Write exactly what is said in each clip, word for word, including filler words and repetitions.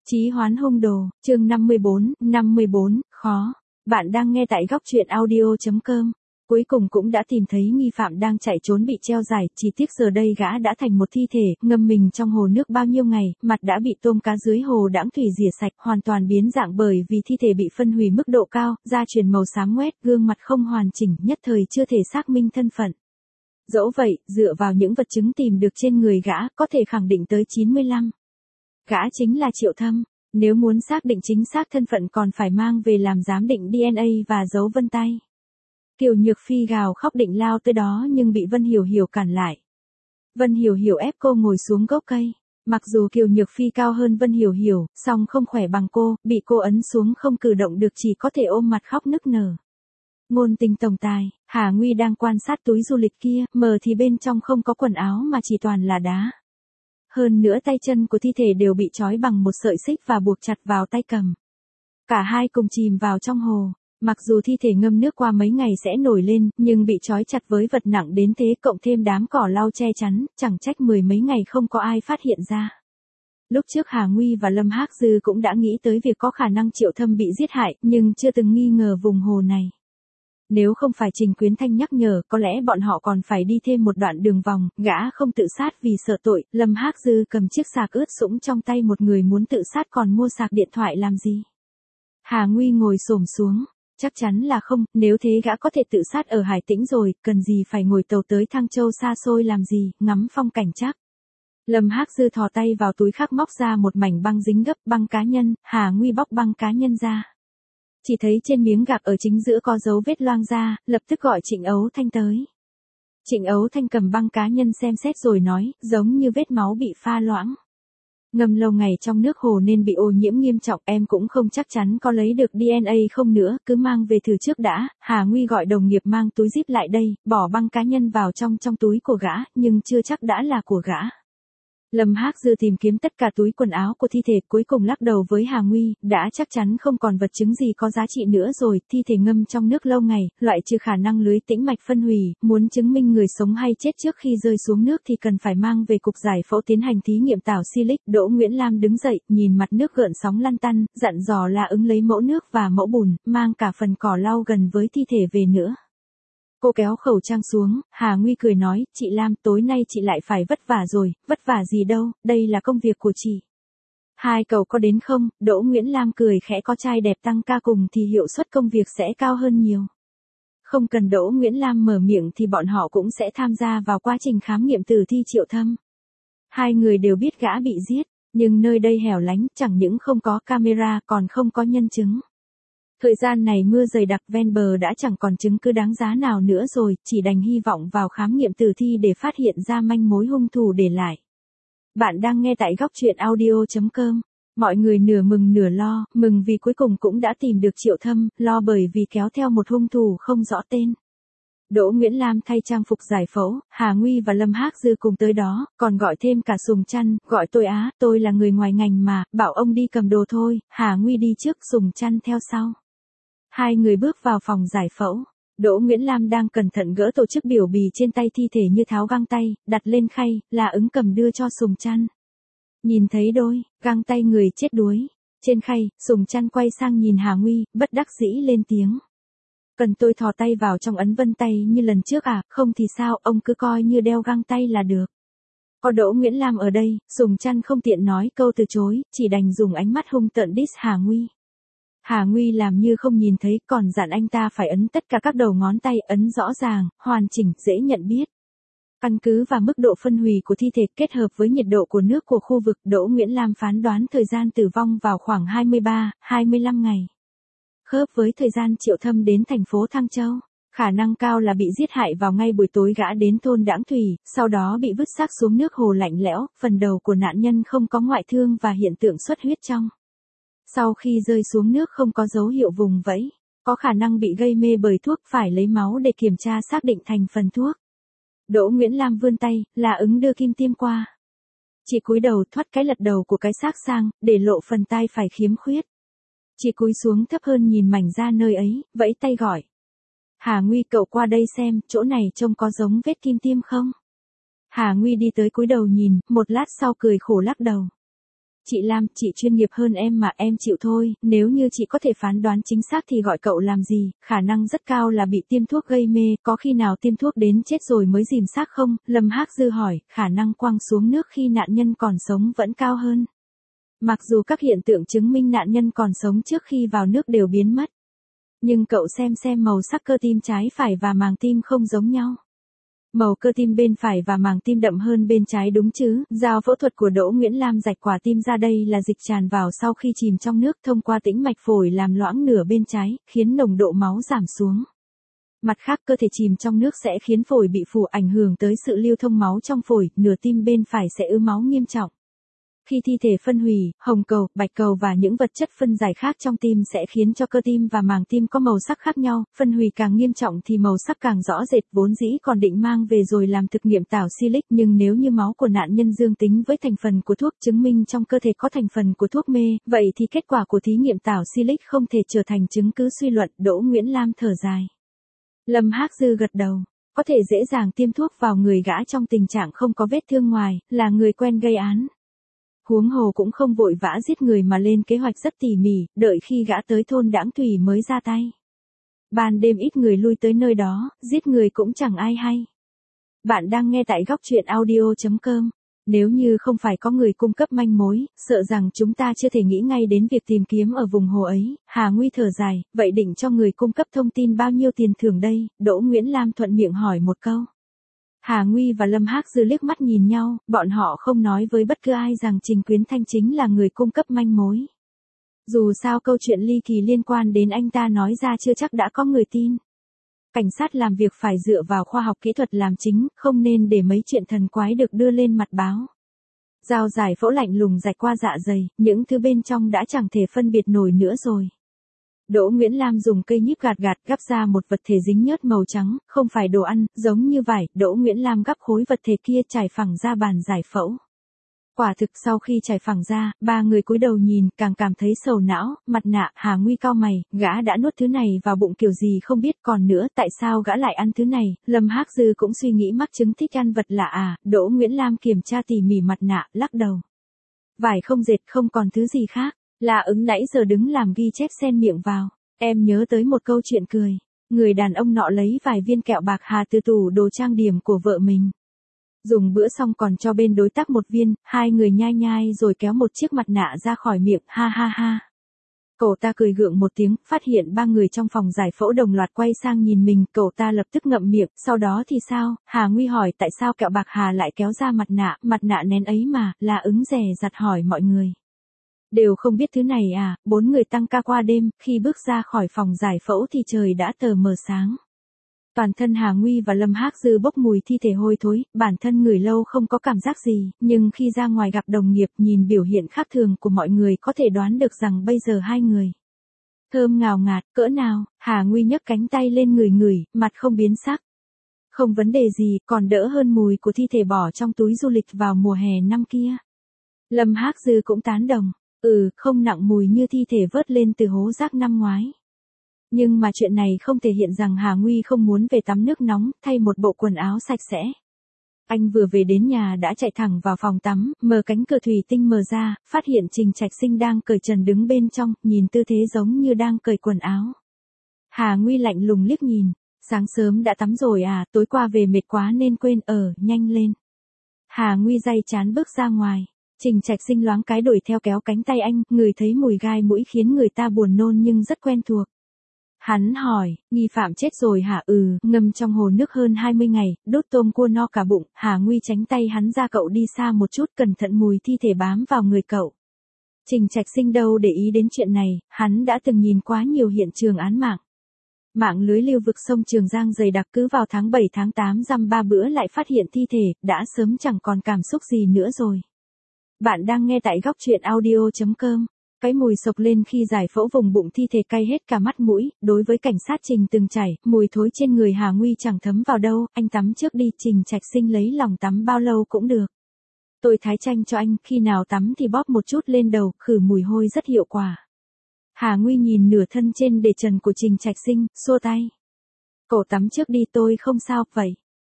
Chí hoán hung đồ, chương năm mươi bốn, năm mươi bốn, khó. Bạn đang nghe tại góc truyện audio.com. Cuối cùng cũng đã tìm thấy nghi phạm đang chạy trốn bị treo giải, chỉ tiếc giờ đây gã đã thành một thi thể, ngâm mình trong hồ nước bao nhiêu ngày, mặt đã bị tôm cá dưới hồ đãng thủy rỉa sạch, hoàn toàn biến dạng bởi vì thi thể bị phân hủy mức độ cao, da truyền màu xám ngoét, gương mặt không hoàn chỉnh, nhất thời chưa thể xác minh thân phận. Dẫu vậy, dựa vào những vật chứng tìm được trên người gã, có thể khẳng định tới chín mươi lăm. Gã chính là Triệu Thâm, nếu muốn xác định chính xác thân phận còn phải mang về làm giám định đê en a và dấu vân tay. Kiều Nhược Phi gào khóc định lao tới đó nhưng bị Vân Hiểu Hiểu cản lại. Vân Hiểu Hiểu ép cô ngồi xuống gốc cây. Mặc dù Kiều Nhược Phi cao hơn Vân Hiểu Hiểu, song không khỏe bằng cô, bị cô ấn xuống không cử động được chỉ có thể ôm mặt khóc nức nở. Ngôn tình tổng tài, Hà Nguy đang quan sát túi du lịch kia, mờ thì bên trong không có quần áo mà chỉ toàn là đá. Hơn nữa tay chân của thi thể đều bị trói bằng một sợi xích và buộc chặt vào tay cầm. Cả hai cùng chìm vào trong hồ. Mặc dù thi thể ngâm nước qua mấy ngày sẽ nổi lên, nhưng bị trói chặt với vật nặng đến thế cộng thêm đám cỏ lau che chắn, chẳng trách mười mấy ngày không có ai phát hiện ra. Lúc trước Hà Nguy và Lâm Hác Dư cũng đã nghĩ tới việc có khả năng Triệu Thâm bị giết hại, nhưng chưa từng nghi ngờ vùng hồ này. Nếu không phải Trình Quyến Thanh nhắc nhở, có lẽ bọn họ còn phải đi thêm một đoạn đường vòng, gã không tự sát vì sợ tội, Lâm Hác Dư cầm chiếc sạc ướt sũng trong tay một người muốn tự sát còn mua sạc điện thoại làm gì. Hà Nguy ngồi xổm xuống, chắc chắn là không, nếu thế gã có thể tự sát ở Hải Tĩnh rồi, cần gì phải ngồi tàu tới Thăng Châu xa xôi làm gì, ngắm phong cảnh chắc. Lâm Hác Dư thò tay vào túi khác móc ra một mảnh băng dính gấp, băng cá nhân, Hà Nguy bóc băng cá nhân ra. Chỉ thấy trên miếng gạc ở chính giữa có dấu vết loang ra, lập tức gọi Trịnh Ấu Thanh tới. Trịnh Ấu Thanh cầm băng cá nhân xem xét rồi nói, giống như vết máu bị pha loãng. Ngâm lâu ngày trong nước hồ nên bị ô nhiễm nghiêm trọng, em cũng không chắc chắn có lấy được đê en a không nữa, cứ mang về thử trước đã. Hà Nguy gọi đồng nghiệp mang túi zip lại đây, bỏ băng cá nhân vào trong trong túi của gã, nhưng chưa chắc đã là của gã. Lâm Hác Dư tìm kiếm tất cả túi quần áo của thi thể, cuối cùng lắc đầu với Hà Nguy, đã chắc chắn không còn vật chứng gì có giá trị nữa rồi, thi thể ngâm trong nước lâu ngày, loại trừ khả năng lưới tĩnh mạch phân hủy, muốn chứng minh người sống hay chết trước khi rơi xuống nước thì cần phải mang về cục giải phẫu tiến hành thí nghiệm tảo silic. Đỗ Nguyễn Lam đứng dậy, nhìn mặt nước gợn sóng lăn tăn, dặn dò là ứng lấy mẫu nước và mẫu bùn, mang cả phần cỏ lau gần với thi thể về nữa. Cô kéo khẩu trang xuống, Hà Nguy cười nói, chị Lam, tối nay chị lại phải vất vả rồi, vất vả gì đâu, đây là công việc của chị. Hai cậu có đến không? Đỗ Nguyễn Lam cười khẽ, có trai đẹp tăng ca cùng thì hiệu suất công việc sẽ cao hơn nhiều. Không cần Đỗ Nguyễn Lam mở miệng thì bọn họ cũng sẽ tham gia vào quá trình khám nghiệm tử thi Triệu Thâm. Hai người đều biết gã bị giết, nhưng nơi đây hẻo lánh, chẳng những không có camera còn không có nhân chứng. Thời gian này mưa dày đặc ven bờ đã chẳng còn chứng cứ đáng giá nào nữa rồi, chỉ đành hy vọng vào khám nghiệm tử thi để phát hiện ra manh mối hung thủ để lại. Bạn đang nghe tại góc truyện audio.com. Mọi người nửa mừng nửa lo, mừng vì cuối cùng cũng đã tìm được Triệu Thâm, lo bởi vì kéo theo một hung thủ không rõ tên. Đỗ Nguyễn Lam thay trang phục giải phẫu, Hà Nguy và Lâm Hác Dư cùng tới đó, còn gọi thêm cả Sùng Trăn, gọi tôi á, tôi là người ngoài ngành mà, bảo ông đi cầm đồ thôi, Hà Nguy đi trước, Sùng Trăn theo sau. Hai người bước vào phòng giải phẫu. Đỗ Nguyễn Lam đang cẩn thận gỡ tổ chức biểu bì trên tay thi thể như tháo găng tay, đặt lên khay, là ứng cầm đưa cho Sùng Trăn. Nhìn thấy đôi găng tay người chết đuối trên khay, Sùng Trăn quay sang nhìn Hà Nguy, bất đắc dĩ lên tiếng. Cần tôi thò tay vào trong ấn vân tay như lần trước à, không thì sao, ông cứ coi như đeo găng tay là được. Có Đỗ Nguyễn Lam ở đây, Sùng Trăn không tiện nói câu từ chối, chỉ đành dùng ánh mắt hung tợn diss Hà Nguy. Hà Nguy làm như không nhìn thấy, còn dặn anh ta phải ấn tất cả các đầu ngón tay, ấn rõ ràng, hoàn chỉnh, dễ nhận biết. Căn cứ vào mức độ phân hủy của thi thể kết hợp với nhiệt độ của nước của khu vực, Đỗ Nguyễn Lam phán đoán thời gian tử vong vào khoảng hai mươi ba, hai mươi lăm ngày. Khớp với thời gian Triệu Thâm đến thành phố Thăng Châu, khả năng cao là bị giết hại vào ngay buổi tối gã đến thôn Đãng Thủy, sau đó bị vứt xác xuống nước hồ lạnh lẽo, phần đầu của nạn nhân không có ngoại thương và hiện tượng xuất huyết trong. Sau khi rơi xuống nước không có dấu hiệu vùng vẫy, có khả năng bị gây mê bởi thuốc, phải lấy máu để kiểm tra xác định thành phần thuốc. Đỗ Nguyễn Lam vươn tay, là ứng đưa kim tiêm qua. Chị cúi đầu thoát cái lật đầu của cái xác sang, để lộ phần tai phải khiếm khuyết. Chị cúi xuống thấp hơn nhìn mảnh da nơi ấy, vẫy tay gọi. Hà Nguy, cậu qua đây xem, chỗ này trông có giống vết kim tiêm không? Hà Nguy đi tới cúi đầu nhìn, một lát sau cười khổ lắc đầu. Chị Lam, chị chuyên nghiệp hơn em mà, em chịu thôi, nếu như chị có thể phán đoán chính xác thì gọi cậu làm gì, khả năng rất cao là bị tiêm thuốc gây mê, có khi nào tiêm thuốc đến chết rồi mới dìm xác không? Lâm Hắc Dư hỏi, khả năng quăng xuống nước khi nạn nhân còn sống vẫn cao hơn. Mặc dù các hiện tượng chứng minh nạn nhân còn sống trước khi vào nước đều biến mất. Nhưng cậu xem xem màu sắc cơ tim trái phải và màng tim không giống nhau. Màu cơ tim bên phải và màng tim đậm hơn bên trái đúng chứ? Dao phẫu thuật của Đỗ Nguyễn Lam rạch quả tim ra, đây là dịch tràn vào sau khi chìm trong nước thông qua tĩnh mạch phổi làm loãng nửa bên trái, khiến nồng độ máu giảm xuống. Mặt khác, cơ thể chìm trong nước sẽ khiến phổi bị phù, ảnh hưởng tới sự lưu thông máu trong phổi, nửa tim bên phải sẽ ứ máu nghiêm trọng. Khi thi thể phân hủy, hồng cầu, bạch cầu và những vật chất phân giải khác trong tim sẽ khiến cho cơ tim và màng tim có màu sắc khác nhau, phân hủy càng nghiêm trọng thì màu sắc càng rõ rệt, vốn dĩ còn định mang về rồi làm thực nghiệm tảo silic, nhưng nếu như máu của nạn nhân dương tính với thành phần của thuốc, chứng minh trong cơ thể có thành phần của thuốc mê, vậy thì kết quả của thí nghiệm tảo silic không thể trở thành chứng cứ suy luận. Đỗ Nguyễn Lam thở dài. Lâm Hắc Dư gật đầu. Có thể dễ dàng tiêm thuốc vào người gã trong tình trạng không có vết thương ngoài, là người quen gây án. Huống hồ cũng không vội vã giết người mà lên kế hoạch rất tỉ mỉ, đợi khi gã tới thôn Đãng Thủy mới ra tay. Ban đêm ít người lui tới nơi đó, giết người cũng chẳng ai hay. Bạn đang nghe tại góc truyện audio chấm com. Nếu như không phải có người cung cấp manh mối, sợ rằng chúng ta chưa thể nghĩ ngay đến việc tìm kiếm ở vùng hồ ấy. Hà Nguy thở dài, vậy định cho người cung cấp thông tin bao nhiêu tiền thưởng đây? Đỗ Nguyễn Lam thuận miệng hỏi một câu. Hà Nguy và Lâm Hắc Dư liếc mắt nhìn nhau, bọn họ không nói với bất cứ ai rằng Trình Quyến Thanh chính là người cung cấp manh mối. Dù sao câu chuyện ly kỳ liên quan đến anh ta nói ra chưa chắc đã có người tin. Cảnh sát làm việc phải dựa vào khoa học kỹ thuật làm chính, không nên để mấy chuyện thần quái được đưa lên mặt báo. Dao giải phẫu lạnh lùng rạch qua dạ dày, những thứ bên trong đã chẳng thể phân biệt nổi nữa rồi. Đỗ Nguyễn Lam dùng cây nhíp gạt gạt gắp ra một vật thể dính nhớt màu trắng, không phải đồ ăn, giống như vải. Đỗ Nguyễn Lam gắp khối vật thể kia trải phẳng ra bàn giải phẫu. Quả thực sau khi trải phẳng ra, ba người cúi đầu nhìn, càng cảm thấy sầu não. Mặt nạ, Hà Nguy cau mày, gã đã nuốt thứ này vào bụng kiểu gì không biết, còn nữa tại sao gã lại ăn thứ này? Lâm Hắc Dư cũng suy nghĩ mắc chứng thích ăn vật lạ à? Đỗ Nguyễn Lam kiểm tra tỉ mỉ mặt nạ, lắc đầu. Vải không dệt, không còn thứ gì khác. Là ứng nãy giờ đứng làm ghi chép xen miệng vào. Em nhớ tới một câu chuyện cười. Người đàn ông nọ lấy vài viên kẹo bạc hà từ tủ đồ trang điểm của vợ mình. Dùng bữa xong còn cho bên đối tác một viên, hai người nhai nhai rồi kéo một chiếc mặt nạ ra khỏi miệng, ha ha ha. Cậu ta cười gượng một tiếng, phát hiện ba người trong phòng giải phẫu đồng loạt quay sang nhìn mình, cậu ta lập tức ngậm miệng, sau đó thì sao? Hà Nguy hỏi tại sao kẹo bạc hà lại kéo ra mặt nạ, mặt nạ nén ấy mà, là ứng dè dặt hỏi mọi người. Đều không biết thứ này à? Bốn người tăng ca qua đêm, khi bước ra khỏi phòng giải phẫu thì trời đã tờ mờ sáng. Toàn thân Hà Nguy và Lâm Hắc Dư bốc mùi thi thể hôi thối, bản thân ngửi lâu không có cảm giác gì, nhưng khi ra ngoài gặp đồng nghiệp nhìn biểu hiện khác thường của mọi người có thể đoán được rằng bây giờ hai người. Thơm ngào ngạt, cỡ nào? Hà Nguy nhấc cánh tay lên ngửi ngửi, mặt không biến sắc. Không vấn đề gì, còn đỡ hơn mùi của thi thể bỏ trong túi du lịch vào mùa hè năm kia. Lâm Hắc Dư cũng tán đồng. Ừ, không nặng mùi như thi thể vớt lên từ hố rác năm ngoái. Nhưng mà chuyện này không thể hiện rằng Hà Nguy không muốn về tắm nước nóng, thay một bộ quần áo sạch sẽ. Anh vừa về đến nhà đã chạy thẳng vào phòng tắm, mở cánh cửa thủy tinh mở ra, phát hiện Trình Trạch Sinh đang cởi trần đứng bên trong, nhìn tư thế giống như đang cởi quần áo. Hà Nguy lạnh lùng liếc nhìn, sáng sớm đã tắm rồi à, tối qua về mệt quá nên quên, ở, nhanh lên. Hà Nguy day chán bước ra ngoài. Trình Trạch Sinh loáng cái đuổi theo kéo cánh tay anh, ngửi thấy mùi gai mũi khiến người ta buồn nôn nhưng rất quen thuộc. Hắn hỏi, nghi phạm chết rồi hả? Ừ, ngâm trong hồ nước hơn hai mươi ngày, đốt tôm cua no cả bụng. Hà Nguy tránh tay hắn ra, cậu đi xa một chút, cẩn thận mùi thi thể bám vào người cậu. Trình Trạch Sinh đâu để ý đến chuyện này, hắn đã từng nhìn quá nhiều hiện trường án mạng. Mạng lưới lưu vực sông Trường Giang dày đặc, cứ vào tháng bảy tháng tám dăm ba bữa lại phát hiện thi thể, đã sớm chẳng còn cảm xúc gì nữa rồi. Bạn đang nghe tại góc truyện audio chấm com. Cái mùi sộc lên khi giải phẫu vùng bụng thi thể cay hết cả mắt mũi, đối với cảnh sát Trình từng chảy, mùi thối trên người Hà Nguy chẳng thấm vào đâu, anh tắm trước đi. Trình Trạch Sinh lấy lòng tắm bao lâu cũng được. Tôi thái chanh cho anh, khi nào tắm thì bóp một chút lên đầu, khử mùi hôi rất hiệu quả. Hà Nguy nhìn nửa thân trên để trần của Trình Trạch Sinh, xua tay. Cậu tắm trước đi, tôi không sao, vậy.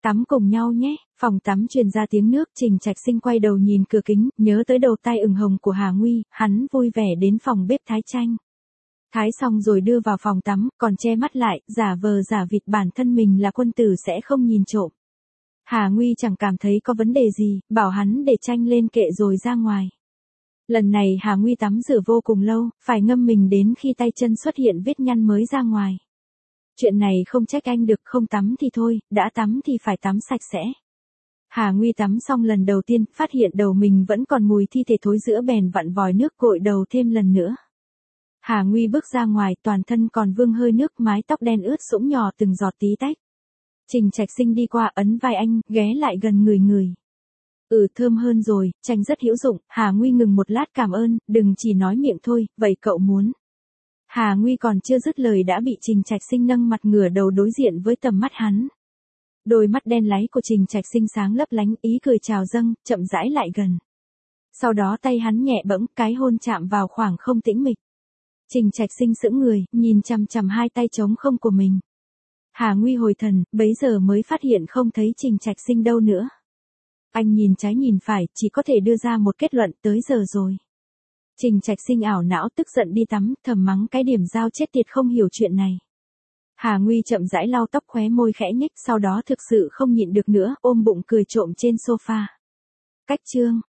Tắm cùng nhau nhé, phòng tắm truyền ra tiếng nước, Trình Trạch Sinh quay đầu nhìn cửa kính, nhớ tới đầu tay ửng hồng của Hà Nguy, hắn vui vẻ đến phòng bếp thái chanh. Thái xong rồi đưa vào phòng tắm, còn che mắt lại, giả vờ giả vịt bản thân mình là quân tử sẽ không nhìn trộm. Hà Nguy chẳng cảm thấy có vấn đề gì, bảo hắn để chanh lên kệ rồi ra ngoài. Lần này Hà Nguy tắm rửa vô cùng lâu, phải ngâm mình đến khi tay chân xuất hiện vết nhăn mới ra ngoài. Chuyện này không trách anh được, không tắm thì thôi, đã tắm thì phải tắm sạch sẽ. Hà Nguy tắm xong lần đầu tiên, phát hiện đầu mình vẫn còn mùi thi thể thối rữa bèn vặn vòi nước gội đầu thêm lần nữa. Hà Nguy bước ra ngoài, toàn thân còn vương hơi nước, mái tóc đen ướt sũng nhỏ từng giọt tí tách. Trình Trạch Sinh đi qua ấn vai anh, ghé lại gần người người. Ừ, thơm hơn rồi, chanh rất hữu dụng. Hà Nguy ngừng một lát, cảm ơn, đừng chỉ nói miệng thôi, vậy cậu muốn. Hà Nguy còn chưa dứt lời đã bị Trình Trạch Sinh nâng mặt ngửa đầu đối diện với tầm mắt hắn. Đôi mắt đen láy của Trình Trạch Sinh sáng lấp lánh, ý cười trào dâng, chậm rãi lại gần. Sau đó tay hắn nhẹ bẫng, cái hôn chạm vào khoảng không tĩnh mịch. Trình Trạch Sinh sững người, nhìn chằm chằm hai tay trống không của mình. Hà Nguy hồi thần, bấy giờ mới phát hiện không thấy Trình Trạch Sinh đâu nữa. Anh nhìn trái nhìn phải, chỉ có thể đưa ra một kết luận, tới giờ rồi. Trình Trạch Sinh ảo não tức giận đi tắm, thầm mắng cái điểm dao chết tiệt không hiểu chuyện này. Hà Nguy chậm rãi lau tóc, khóe môi khẽ nhếch, sau đó thực sự không nhịn được nữa, ôm bụng cười trộm trên sofa. Cách chương